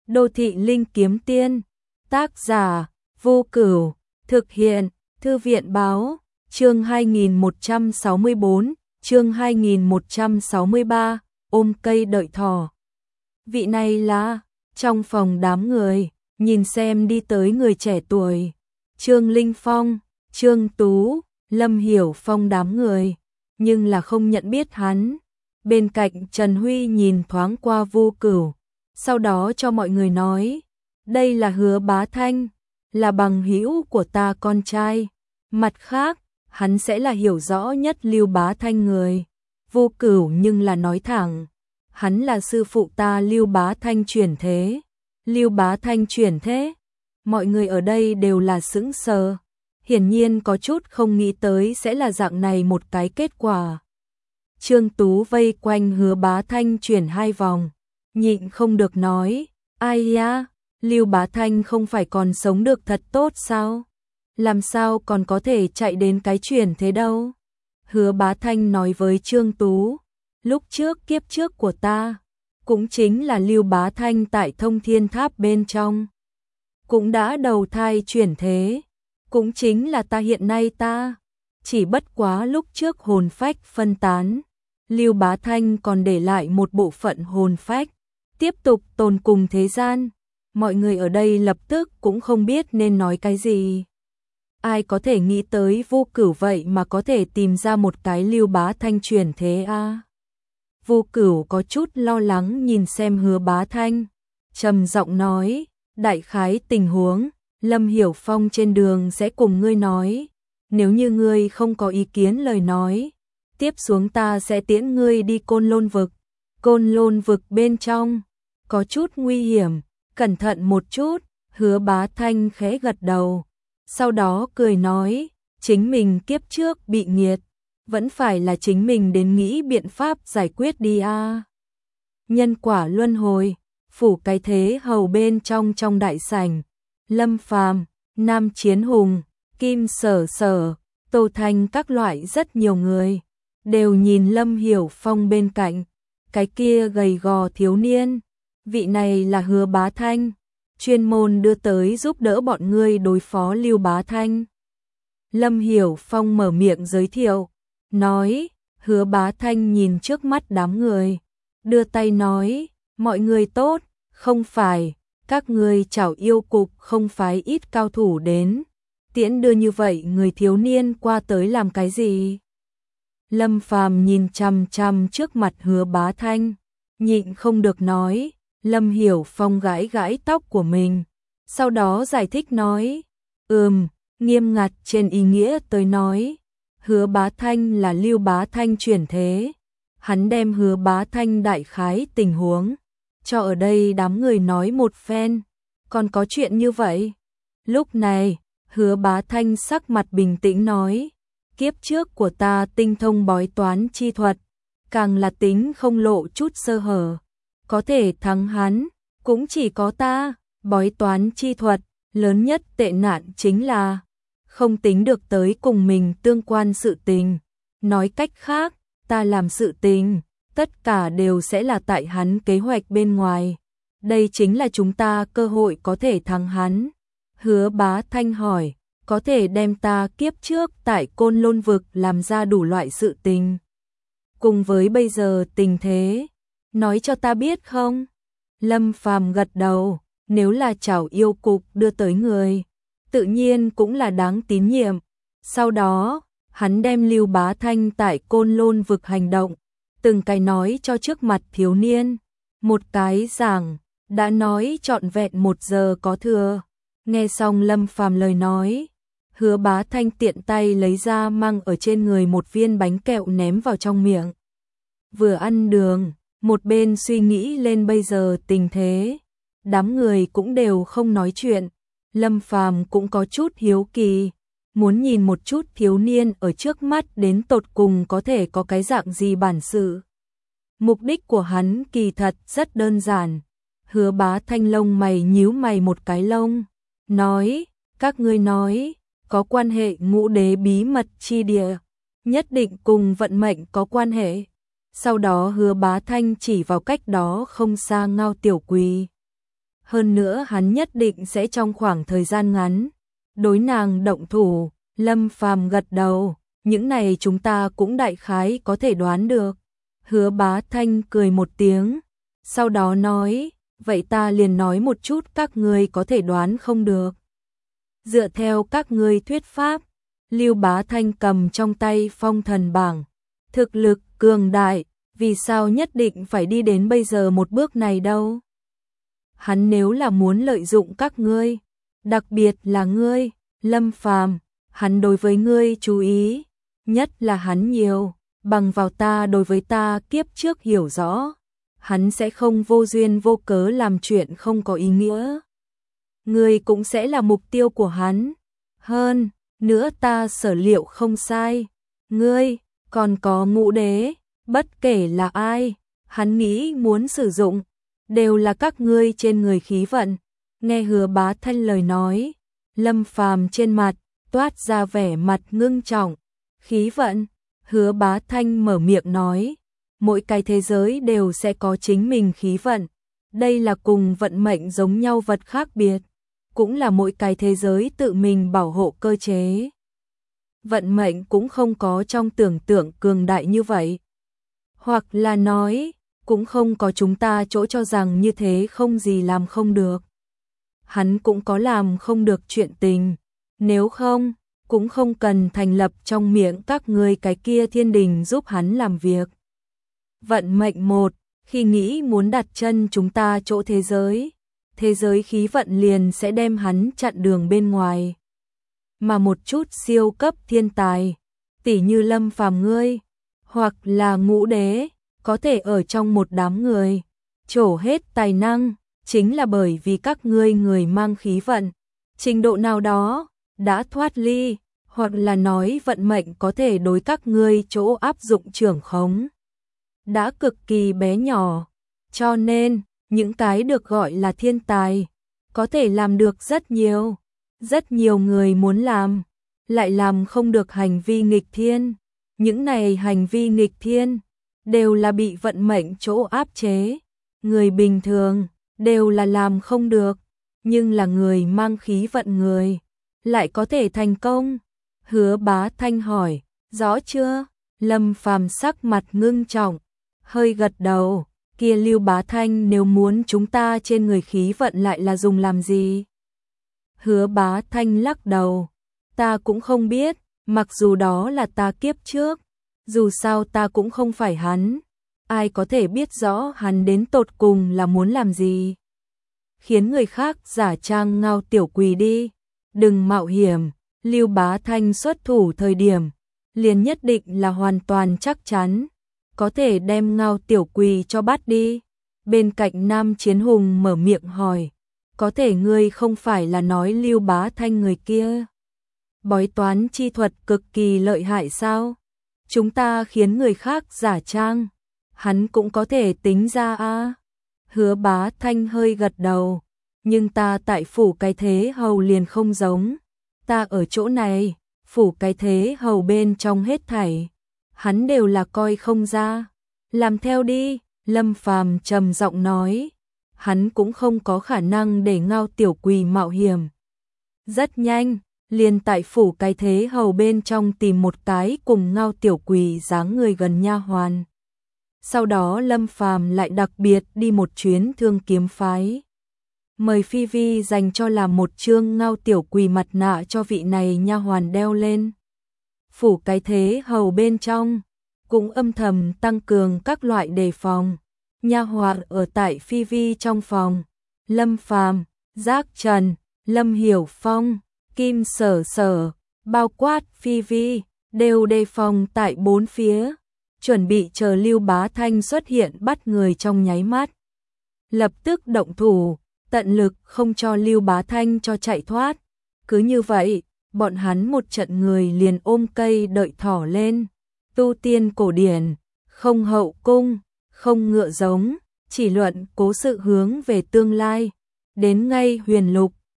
Đô thị linh kiếm tiên. Tác giả Vô Cửu. Thực hiện Thư viện báo. Chương 2164, chương 2163, ôm cây đợi thỏ. Vị này là, trong phòng đám người, nhìn xem đi tới người trẻ tuổi. Trương Linh Phong, Trương Tú, Lâm Hiểu Phong đám người, nhưng là không nhận biết hắn. Bên cạnh Trần Huy nhìn thoáng qua Vô Cửu, sau đó cho mọi người nói, đây là Hứa Bá Thanh, là bằng hữu của ta con trai. Mặt khác, hắn sẽ là hiểu rõ nhất Lưu Bá Thanh người. Vô Cửu nhưng là nói thẳng, hắn là sư phụ ta Lưu Bá Thanh chuyển thế. Lưu Bá Thanh chuyển thế? Mọi người ở đây đều là sững sờ, hiển nhiên có chút không nghĩ tới sẽ là dạng này một cái kết quả. Trương Tú vây quanh Hứa Bá Thanh chuyển 2 vòng, nhịn không được nói, ai ya, Lưu Bá Thanh không phải còn sống được thật tốt sao? Làm sao còn có thể chạy đến cái chuyển thế đâu? Hứa Bá Thanh nói với Trương Tú, lúc trước kiếp trước của ta, cũng chính là Lưu Bá Thanh tại Thông Thiên Tháp bên trong, cũng đã đầu thai chuyển thế, cũng chính là ta hiện nay ta, chỉ bất quá lúc trước hồn phách phân tán, Lưu Bá Thanh còn để lại một bộ phận hồn phách, tiếp tục tồn cùng thế gian. Mọi người ở đây lập tức cũng không biết nên nói cái gì. Ai có thể nghĩ tới Vô Cửu vậy mà có thể tìm ra một cái Lưu Bá Thanh chuyển thế a? Vô Cửu có chút lo lắng nhìn xem Hứa Bá Thanh, trầm giọng nói, đại khái tình huống, Lâm Hiểu Phong trên đường sẽ cùng ngươi nói, nếu như ngươi không có ý kiến lời nói, tiếp xuống ta sẽ tiễn ngươi đi Côn Lôn vực. Côn Lôn vực bên trong có chút nguy hiểm, cẩn thận một chút. Hứa Bá Thanh khẽ gật đầu, sau đó cười nói, chính mình kiếp trước bị nghiệt, vẫn phải là chính mình đến nghĩ biện pháp giải quyết đi a. Nhân quả luân hồi, phủ cái thế hầu bên trong đại sảnh, Lâm Phàm, Nam Chiến Hùng, Kim Sở Sở, Tô Thanh các loại rất nhiều người đều nhìn Lâm Hiểu Phong bên cạnh, cái kia gầy gò thiếu niên, vị này là Hứa Bá Thanh, chuyên môn đưa tới giúp đỡ bọn ngươi đối phó Lưu Bá Thanh. Lâm Hiểu Phong mở miệng giới thiệu, nói, Hứa Bá Thanh nhìn trước mắt đám người, đưa tay nói, mọi người tốt, không phải, các ngươi chảo yêu cục không phái ít cao thủ đến, tiễn đưa như vậy người thiếu niên qua tới làm cái gì? Lâm Phàm nhìn chằm chằm trước mặt Hứa Bá Thanh, nhịn không được nói, Lâm Hiểu Phong gãi gãi tóc của mình, sau đó giải thích nói, nghiêm ngặt trên ý nghĩa tới nói, Hứa Bá Thanh là Lưu Bá Thanh chuyển thế, hắn đem Hứa Bá Thanh đại khái tình huống, cho ở đây đám người nói một phen, còn có chuyện như vậy. Lúc này, Hứa Bá Thanh sắc mặt bình tĩnh nói, kiếp trước của ta tinh thông bói toán chi thuật, càng là tính không lộ chút sơ hở, có thể thắng hắn, cũng chỉ có ta. Bói toán chi thuật, lớn nhất tệ nạn chính là không tính được tới cùng mình tương quan sự tình. Nói cách khác, ta làm sự tình, tất cả đều sẽ là tại hắn kế hoạch bên ngoài. Đây chính là chúng ta cơ hội có thể thắng hắn. Hứa Bá Thanh hỏi, có thể đem ta kiếp trước tại Côn Lôn vực làm ra đủ loại sự tình, cùng với bây giờ tình thế, nói cho ta biết không? Lâm Phàm gật đầu, nếu là chảo yêu cục đưa tới người, tự nhiên cũng là đáng tín nhiệm. Sau đó, hắn đem Lưu Bá Thanh tại Côn Lôn vực hành động, từng cái nói cho trước mặt thiếu niên, một cái giảng, đã nói trọn vẹn 1 giờ có thừa. Nghe xong Lâm Phàm lời nói, Hứa Bá Thanh tiện tay lấy ra mang ở trên người một viên bánh kẹo ném vào trong miệng. Vừa ăn đường, một bên suy nghĩ lên bây giờ tình thế, đám người cũng đều không nói chuyện. Lâm Phàm cũng có chút hiếu kỳ, muốn nhìn một chút thiếu niên ở trước mắt đến tột cùng có thể có cái dạng gì bản sự. Mục đích của hắn kỳ thật rất đơn giản. Hứa Bá Thanh lông mày nhíu mày một cái lông, nói, các ngươi nói, có quan hệ ngũ đế bí mật chi địa, nhất định cùng vận mệnh có quan hệ. Sau đó Hứa Bá Thanh chỉ vào cách đó không xa Ngao Tiểu Quỳ. hơn nữa hắn nhất định sẽ trong khoảng thời gian ngắn đối nàng động thủ. Lâm Phàm gật đầu, những này chúng ta cũng đại khái có thể đoán được. Hứa Bá Thanh cười một tiếng, sau đó nói, vậy ta liền nói một chút các ngươi có thể đoán không được. Dựa theo các ngươi thuyết pháp, Lưu Bá Thanh cầm trong tay phong thần bảng, thực lực cường đại, vì sao nhất định phải đi đến bây giờ một bước này đâu? Hắn nếu là muốn lợi dụng các ngươi, đặc biệt là ngươi, Lâm Phàm, hắn đối với ngươi chú ý, nhất là hắn nhiều, bằng vào ta đối với ta kiếp trước hiểu rõ, hắn sẽ không vô duyên vô cớ làm chuyện không có ý nghĩa. Ngươi cũng sẽ là mục tiêu của hắn. Hơn nữa ta sở liệu không sai, ngươi còn có Ngũ Đế, bất kể là ai, hắn nghĩ muốn sử dụng, đều là các ngươi trên người khí vận. Nghe Hứa Bá Thanh lời nói, Lâm Phàm trên mặt toát ra vẻ mặt ngưng trọng. Khí vận? Hứa Bá Thanh mở miệng nói, mỗi cái thế giới đều sẽ có chính mình khí vận, đây là cùng vận mệnh giống nhau vật khác biệt, cũng là mỗi cái thế giới tự mình bảo hộ cơ chế. Vận mệnh cũng không có trong tưởng tượng cường đại như vậy. Hoặc là nói, cũng không có chúng ta chỗ cho rằng như thế không gì làm không được. Hắn cũng có làm không được chuyện tình, nếu không, cũng không cần thành lập trong miệng các ngươi cái kia thiên đình giúp hắn làm việc. Vận mệnh một, khi nghĩ muốn đặt chân chúng ta chỗ thế giới khí vận liền sẽ đem hắn chặn đường bên ngoài. Mà một chút siêu cấp thiên tài, tỉ như Lâm Phàm ngươi, hoặc là Ngũ Đế, có thể ở trong một đám người, trổ hết tài năng, chính là bởi vì các ngươi người mang khí vận, trình độ nào đó, đã thoát ly, hoặc là nói vận mệnh có thể đối các ngươi chỗ áp dụng trưởng khống. Đã cực kỳ bé nhỏ, cho nên, những cái được gọi là thiên tài, có thể làm được rất nhiều người muốn làm, lại làm không được hành vi nghịch thiên. Những này hành vi nghịch thiên, đều là bị vận mệnh chỗ áp chế. Người bình thường, đều là làm không được, nhưng là người mang khí vận người, lại có thể thành công. Hứa Bá Thanh hỏi, rõ chưa? Lâm Phàm sắc mặt ngưng trọng, hơi gật đầu, kia Lưu Bá Thanh nếu muốn chúng ta trên người khí vận lại là dùng làm gì? Hứa Bá Thanh lắc đầu, ta cũng không biết, mặc dù đó là ta kiếp trước, dù sao ta cũng không phải hắn, ai có thể biết rõ hắn đến tột cùng là muốn làm gì? Khiến người khác giả trang Ngao Tiểu Quỳ đi, đừng mạo hiểm. Lưu Bá Thanh xuất thủ thời điểm, liền nhất định là hoàn toàn chắc chắn, có thể đem Ngao Tiểu Quỳ cho bắt đi. Bên cạnh Nam Chiến Hùng mở miệng hỏi, có thể ngươi không phải là nói Lưu Bá Thanh người kia bói toán chi thuật cực kỳ lợi hại sao? Chúng ta khiến người khác giả trang, hắn cũng có thể tính ra a. Hứa Bá Thanh hơi gật đầu, nhưng ta tại phủ cái thế hầu liền không giống. Ta ở chỗ này, phủ cái thế hầu bên trong hết thảy, hắn đều là coi không ra. Làm theo đi, Lâm Phàm trầm giọng nói, hắn cũng không có khả năng để Ngao Tiểu Quỳ mạo hiểm. Rất nhanh, liền tại phủ cái thế hầu bên trong tìm một cái cùng Ngao Tiểu Quỳ dáng người gần nha hoàn. Sau đó Lâm Phàm lại đặc biệt đi một chuyến Thương Kiếm phái, mời Phi Vi dành cho làm một chương Ngao Tiểu Quỳ mặt nạ cho vị này nha hoàn đeo lên. Phủ cái thế hầu bên trong cũng âm thầm tăng cường các loại đề phòng. Nha hoàn ở tại Phi Vi trong phòng, Lâm Phàm, Giác Trần, Lâm Hiểu Phong, Kim Sở Sở, bao quát Phi Vi, đều đề phòng tại bốn phía, chuẩn bị chờ Lưu Bá Thanh xuất hiện bắt người trong nháy mắt. Lập tức động thủ, tận lực không cho Lưu Bá Thanh cho chạy thoát. Cứ như vậy, bọn hắn một trận người liền ôm cây đợi thỏ lên. Tu tiên cổ điển, không hậu cung, không ngựa giống, chỉ luận cố sự hướng về tương lai. Đến ngay huyền lục,